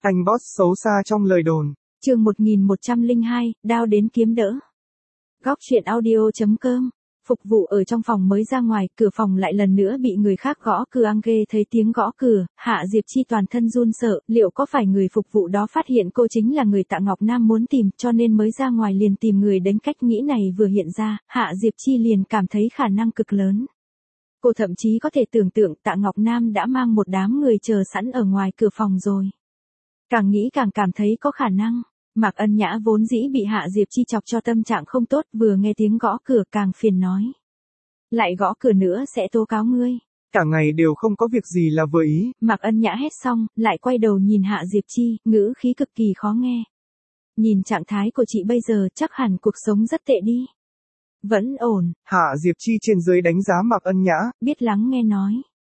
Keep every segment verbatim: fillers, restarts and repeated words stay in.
Anh boss xấu xa trong lời đồn. Chương một nghìn một trăm lẻ hai, đao đến kiếm đỡ. Góc truyện audio chấm com. Phục vụ ở trong phòng mới ra ngoài, cửa phòng lại lần nữa bị người khác gõ cửa. Ang ghê thấy tiếng gõ cửa, Hạ Diệp Chi toàn thân run sợ, liệu có phải người phục vụ đó phát hiện cô chính là người Tạ Ngọc Nam muốn tìm, cho nên mới ra ngoài liền tìm người đánh. Cách nghĩ này vừa hiện ra, Hạ Diệp Chi liền cảm thấy khả năng cực lớn. Cô thậm chí có thể tưởng tượng Tạ Ngọc Nam đã mang một đám người chờ sẵn ở ngoài cửa phòng rồi. Càng nghĩ càng cảm thấy có khả năng. Mạc Ân Nhã vốn dĩ bị Hạ Diệp Chi chọc cho tâm trạng không tốt, vừa nghe tiếng gõ cửa càng phiền nói. Lại gõ cửa nữa sẽ tố cáo ngươi. Cả ngày đều không có việc gì là vừa ý. Mạc Ân Nhã hét xong, lại quay đầu nhìn Hạ Diệp Chi, ngữ khí cực kỳ khó nghe. Nhìn trạng thái của chị bây giờ chắc hẳn cuộc sống rất tệ đi. Vẫn ổn. Hạ Diệp Chi trên dưới đánh giá Mạc Ân Nhã. Biết lắng nghe nói.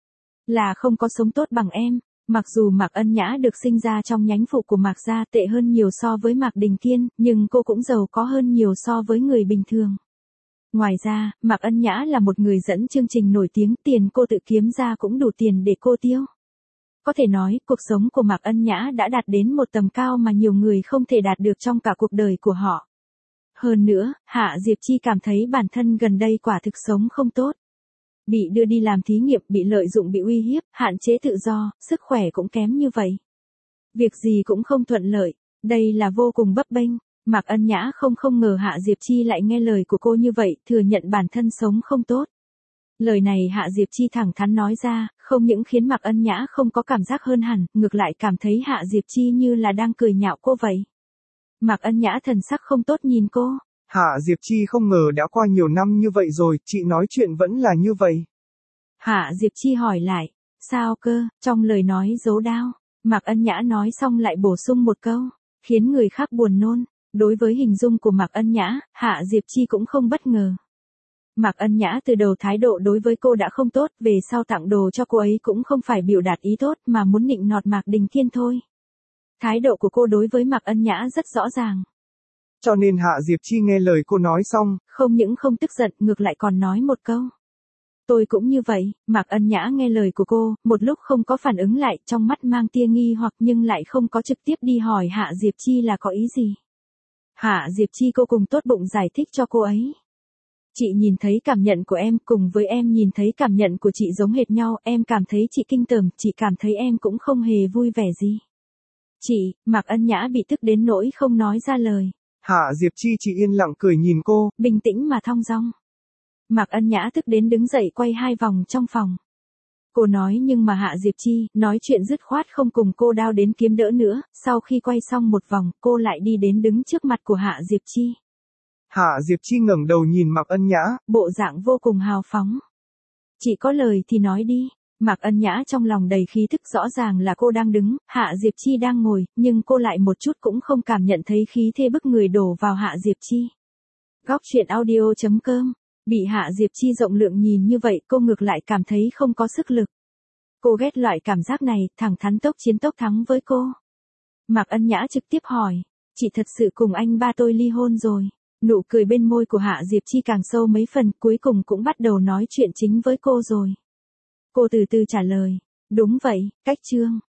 Là không có sống tốt bằng em. Mặc dù Mạc Ân Nhã được sinh ra trong nhánh phụ của Mạc gia tệ hơn nhiều so với Mạc Đình Kiên, nhưng cô cũng giàu có hơn nhiều so với người bình thường. Ngoài ra, Mạc Ân Nhã là một người dẫn chương trình nổi tiếng, tiền cô tự kiếm ra cũng đủ tiền để cô tiêu. Có thể nói, cuộc sống của Mạc Ân Nhã đã đạt đến một tầm cao mà nhiều người không thể đạt được trong cả cuộc đời của họ. Hơn nữa, Hạ Diệp Chi cảm thấy bản thân gần đây quả thực sống không tốt. Bị đưa đi làm thí nghiệm, bị lợi dụng, bị uy hiếp, hạn chế tự do, sức khỏe cũng kém như vậy. Việc gì cũng không thuận lợi, đây là vô cùng bấp bênh. Mạc Ân Nhã không không ngờ Hạ Diệp Chi lại nghe lời của cô như vậy, thừa nhận bản thân sống không tốt. Lời này Hạ Diệp Chi thẳng thắn nói ra, không những khiến Mạc Ân Nhã không có cảm giác hơn hẳn, ngược lại cảm thấy Hạ Diệp Chi như là đang cười nhạo cô vậy. Mạc Ân Nhã thần sắc không tốt nhìn cô. Hạ Diệp Chi không ngờ đã qua nhiều năm như vậy rồi, chị nói chuyện vẫn là như vậy. Hạ Diệp Chi hỏi lại, sao cơ, trong lời nói giấu đao. Mạc Ân Nhã nói xong lại bổ sung một câu, khiến người khác buồn nôn. Đối với hình dung của Mạc Ân Nhã, Hạ Diệp Chi cũng không bất ngờ. Mạc Ân Nhã từ đầu thái độ đối với cô đã không tốt, về sau tặng đồ cho cô ấy cũng không phải biểu đạt ý tốt mà muốn nịnh nọt Mạc Đình Kiên thôi. Thái độ của cô đối với Mạc Ân Nhã rất rõ ràng. Cho nên Hạ Diệp Chi nghe lời cô nói xong, không những không tức giận, ngược lại còn nói một câu. Tôi cũng như vậy. Mạc Ân Nhã nghe lời của cô, một lúc không có phản ứng lại, trong mắt mang tia nghi hoặc nhưng lại không có trực tiếp đi hỏi Hạ Diệp Chi là có ý gì. Hạ Diệp Chi cô cùng tốt bụng giải thích cho cô ấy. Chị nhìn thấy cảm nhận của em, cùng với em nhìn thấy cảm nhận của chị giống hệt nhau, em cảm thấy chị kinh tởm, chị cảm thấy em cũng không hề vui vẻ gì. Chị, Mạc Ân Nhã bị tức đến nỗi không nói ra lời. Hạ Diệp Chi chỉ yên lặng cười nhìn cô, bình tĩnh mà thong dong. Mạc Ân Nhã tức đến đứng dậy quay hai vòng trong phòng. Cô nói nhưng mà Hạ Diệp Chi nói chuyện dứt khoát không cùng cô đao đến kiếm đỡ nữa, sau khi quay xong một vòng, cô lại đi đến đứng trước mặt của Hạ Diệp Chi. Hạ Diệp Chi ngẩng đầu nhìn Mạc Ân Nhã, bộ dạng vô cùng hào phóng. Chị có lời thì nói đi. Mạc Ân Nhã trong lòng đầy khí thức, rõ ràng là cô đang đứng, Hạ Diệp Chi đang ngồi, nhưng cô lại một chút cũng không cảm nhận thấy khí thế bức người đổ vào Hạ Diệp Chi. Góc truyện audio chấm com. Bị Hạ Diệp Chi rộng lượng nhìn như vậy, cô ngược lại cảm thấy không có sức lực. Cô ghét loại cảm giác này, thẳng thắn tốc chiến tốc thắng với cô. Mạc Ân Nhã trực tiếp hỏi, chị thật sự cùng anh ba tôi ly hôn rồi? Nụ cười bên môi của Hạ Diệp Chi càng sâu mấy phần, cuối cùng cũng bắt đầu nói chuyện chính với cô rồi. Cô từ từ trả lời, đúng vậy, cách chương.